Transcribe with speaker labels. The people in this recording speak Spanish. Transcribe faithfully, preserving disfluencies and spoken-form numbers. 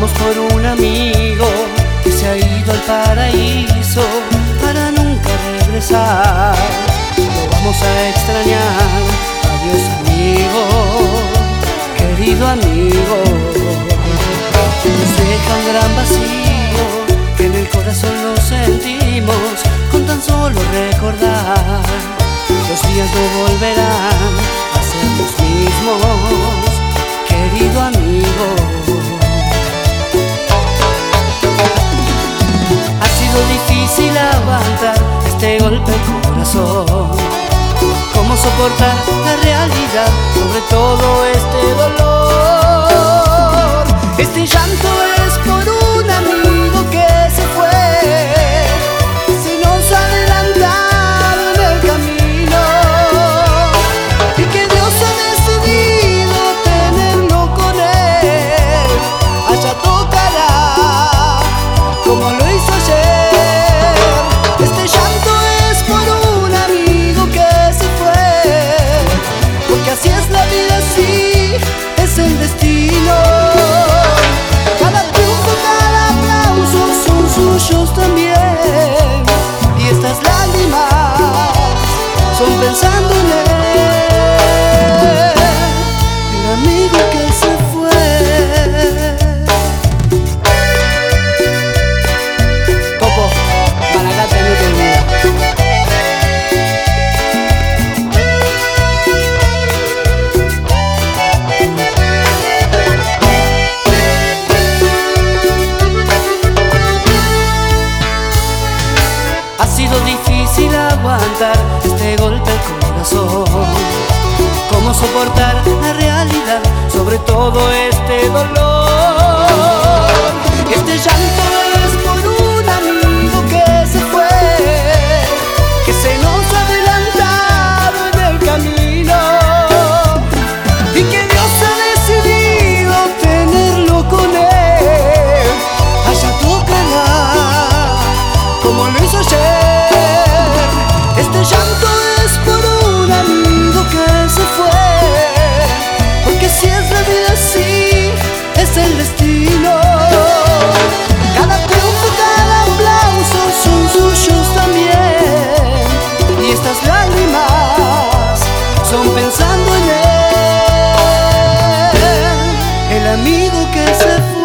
Speaker 1: Brindemos por un amigo que se ha ido al paraíso para nunca regresar. Lo vamos a extrañar. Adiós, amigo, querido amigo. Nos deja un gran vacío que en el corazón lo sentimos con tan solo recordar. Los días no volverán a ser los mismos, querido amigo. Ha sido difícil aguantar este golpe al corazón. ¿Cómo soportar la realidad sobre todo este dolor? Este llanto es por un amigo que se fue, se nos ha adelantado en el camino, y que Dios ha decidido tenerlo con él. Allá tocará como lo hizo ayer. Este llanto es por un amigo que se fue, porque así es la vida, así es el destino. Cada triunfo, cada aplauso son suyos también, y estas lágrimas son pensando en él, el amigo que se fue. Popo, Malacate, no te olvides. Ha sido difícil aguantar este golpe al corazón. ¿Cómo soportar la realidad sobre todo este dolor? Este llanto es por un amigo que se fue, que se nos ha adelantado en el camino, y que Dios ha decidido tenerlo con él. Allá tocará como lo hizo ayer. Este llanto es por un amigo que se fue, porque si es la vida, así es el destino. Cada triunfo, cada aplauso son suyos también, y estas lágrimas son pensando en él, el amigo que se fue.